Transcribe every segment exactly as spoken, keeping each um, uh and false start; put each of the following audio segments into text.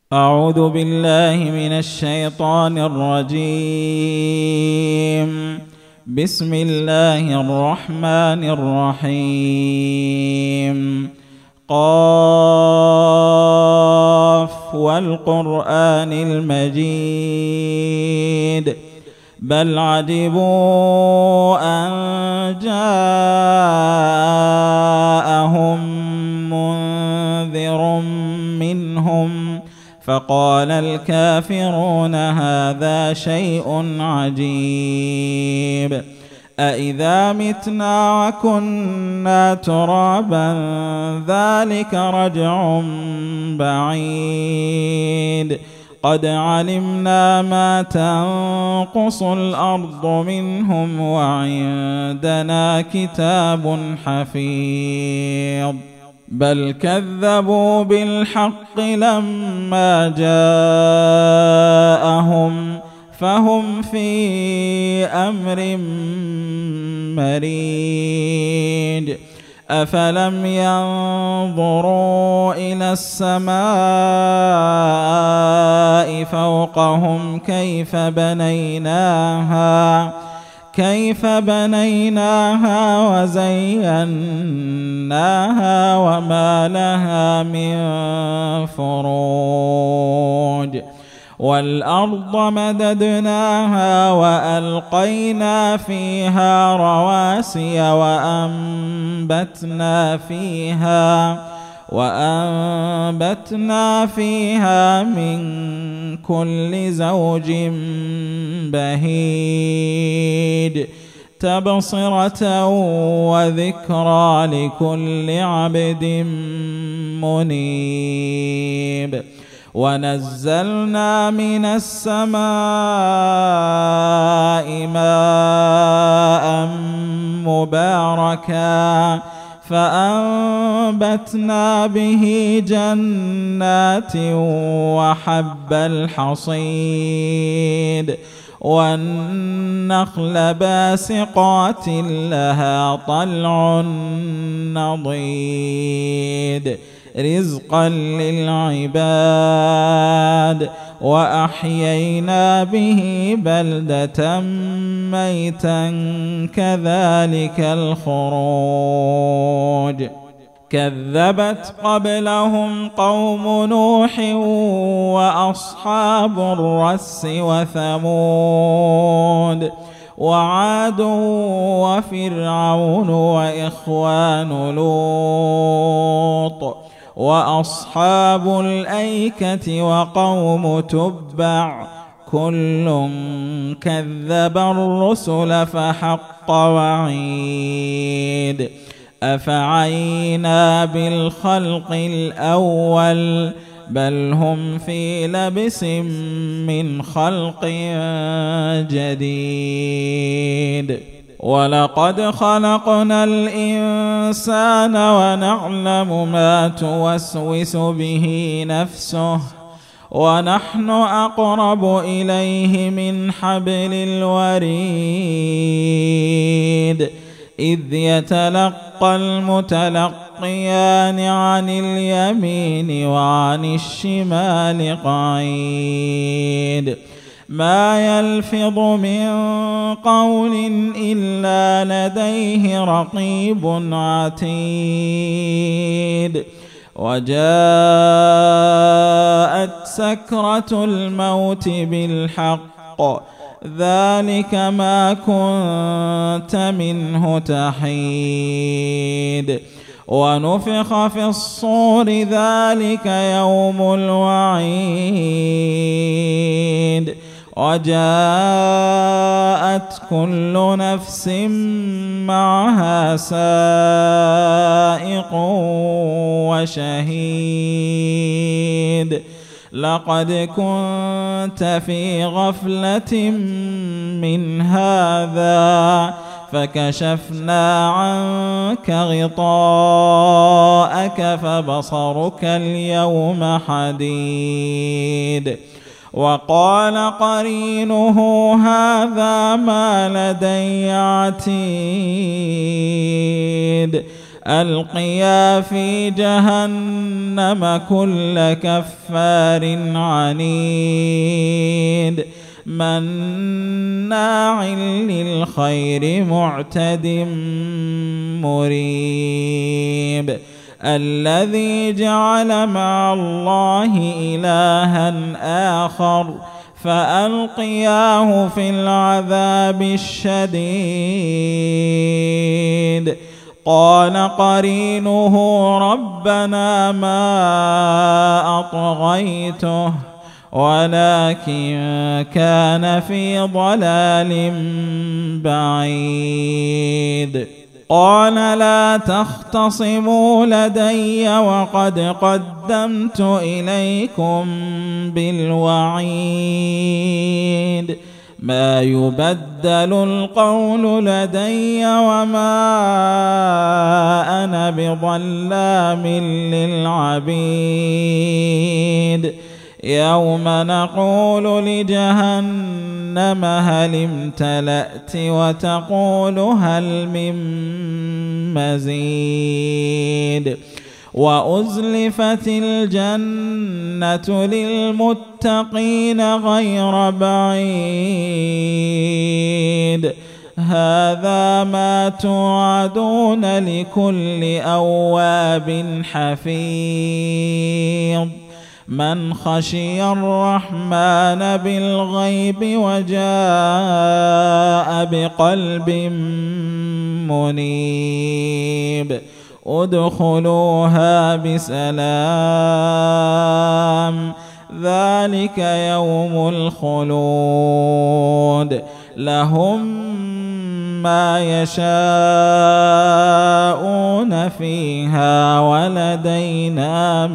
أعوذ بالله من الشيطان الرجيم. بسم الله الرحمن الرحيم. قاف والقرآن المجيد بل عجبوا أن جاءهم منذر منهم فقال الكافرون هذا شيء عجيب أإذا متنا وكنا ترابا ذلك رجع بعيد قد علمنا ما تنقص الأرض منهم وعندنا كتاب حفيظ بل كذبوا بالحق لما جاءهم فهم في أمر مريج أفلم ينظروا إلى السماء فوقهم كيف بنيناها كيف بنيناها وزيناها وما لها من فروج والأرض مددناها وألقينا فيها رواسي وأنبتنا فيها وأنبتنا فيها من كل زوج بهيج تبصرة وذكرى لكل عبد منيب ونزلنا من السماء ماء مباركا فأنبتنا به جنات وحب الحصيد والنخل باسقات لها طلع نضيد رزقا للعباد وأحيينا به بلدة ميتا كذلك الخروج كذبت قبلهم قوم نوح وأصحاب الرس وثمود وعاد وفرعون وإخوان لوط وأصحاب الأيكة وقوم تبع كل كذب الرسل فحق وعيد أفعينا بالخلق الأول بل هم في لبس من خلق جديد ولقد خلقنا الإنسان ونعلم ما توسوس به نفسه ونحن أقرب إليه من حبل الوريد إذ يتلقى المتلقيان عن اليمين وعن الشمال قعيد ما يلفظ من قول إلا لديه رقيب عتيد وجاءت سكرة الموت بالحق ذلك ما كنت منه تحيد ونفخ في الصور ذلك يوم الوعيد وجاءت كل نفس معها سائق وشهيد لقد كنت في غفلة من هذا فكشفنا عنك غطاءك فبصرك اليوم حديد وقال قرينه هذا ما لدي عتيد ألقيا في جهنم كل كفار عنيد مناع للخير معتد مريب الذي جعل مع الله إلها آخر فألقياه في العذاب الشديد قال قرينه ربنا ما أطغيته ولكن كان في ضلال بعيد قال لا تختصموا لدي وقد قدمت إليكم بالوعيد ما يبدل القول لدي وما أنا بظلام للعبيد يوم نقول لجهنم هل امتلأت وتقول هل من مزيد وأزلفت الجنة للمتقين غير بعيد هذا ما توعدون لكل أواب حفيظ من خشي الرحمن بالغيب وجاء بقلب منيب ادخلوها بسلام ذلك يوم الخلود لهم ما يشاءون فيها ولدينا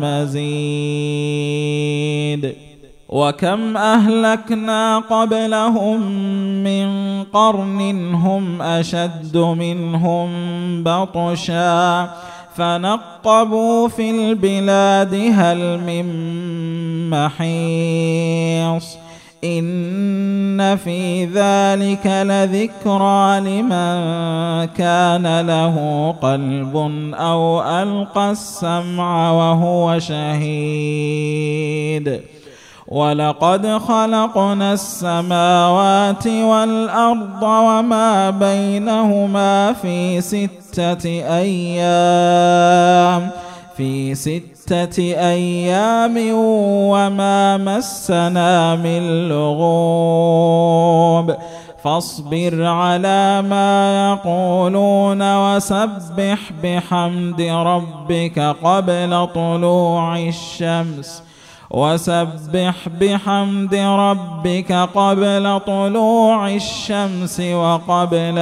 مزيد وكم أهلكنا قبلهم من قرن هم أشد منهم بطشا فنقبوا في البلاد هل من محيص إن في ذلك لذكرى لمن كان له قلب أو ألقى السمع وهو شهيد ولقد خلقنا السماوات والأرض وما بينهما في ستة أيام في ستة أيام وما مسنا من لغوب فاصبر على ما يقولون وسبح بحمد ربك قبل طلوع الشمس وسبح بحمد ربك قبل طلوع الشمس وقبل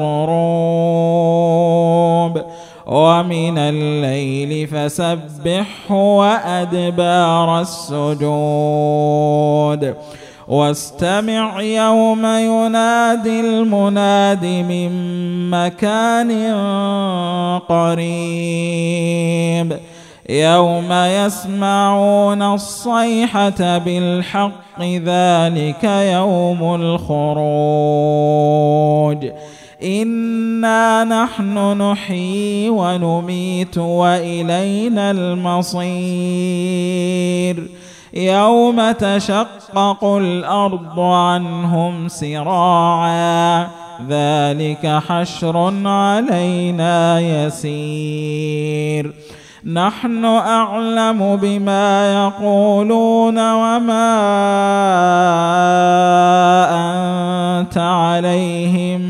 الغروب ومن الليل فسبحه وأدبار السجود واستمع يوم ينادي المناد من مكان قريب يوم يسمعون الصيحة بالحق ذلك يوم الخروج إنا نحن نحيي ونميت وإلينا المصير يوم تشقق الأرض عنهم سراعا ذلك حشر علينا يسير نحن أعلم بما يقولون وما أنت عليهم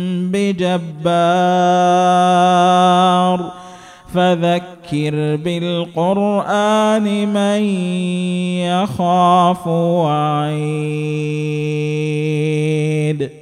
بجبار فذكر بالقرآن من يخاف وعيد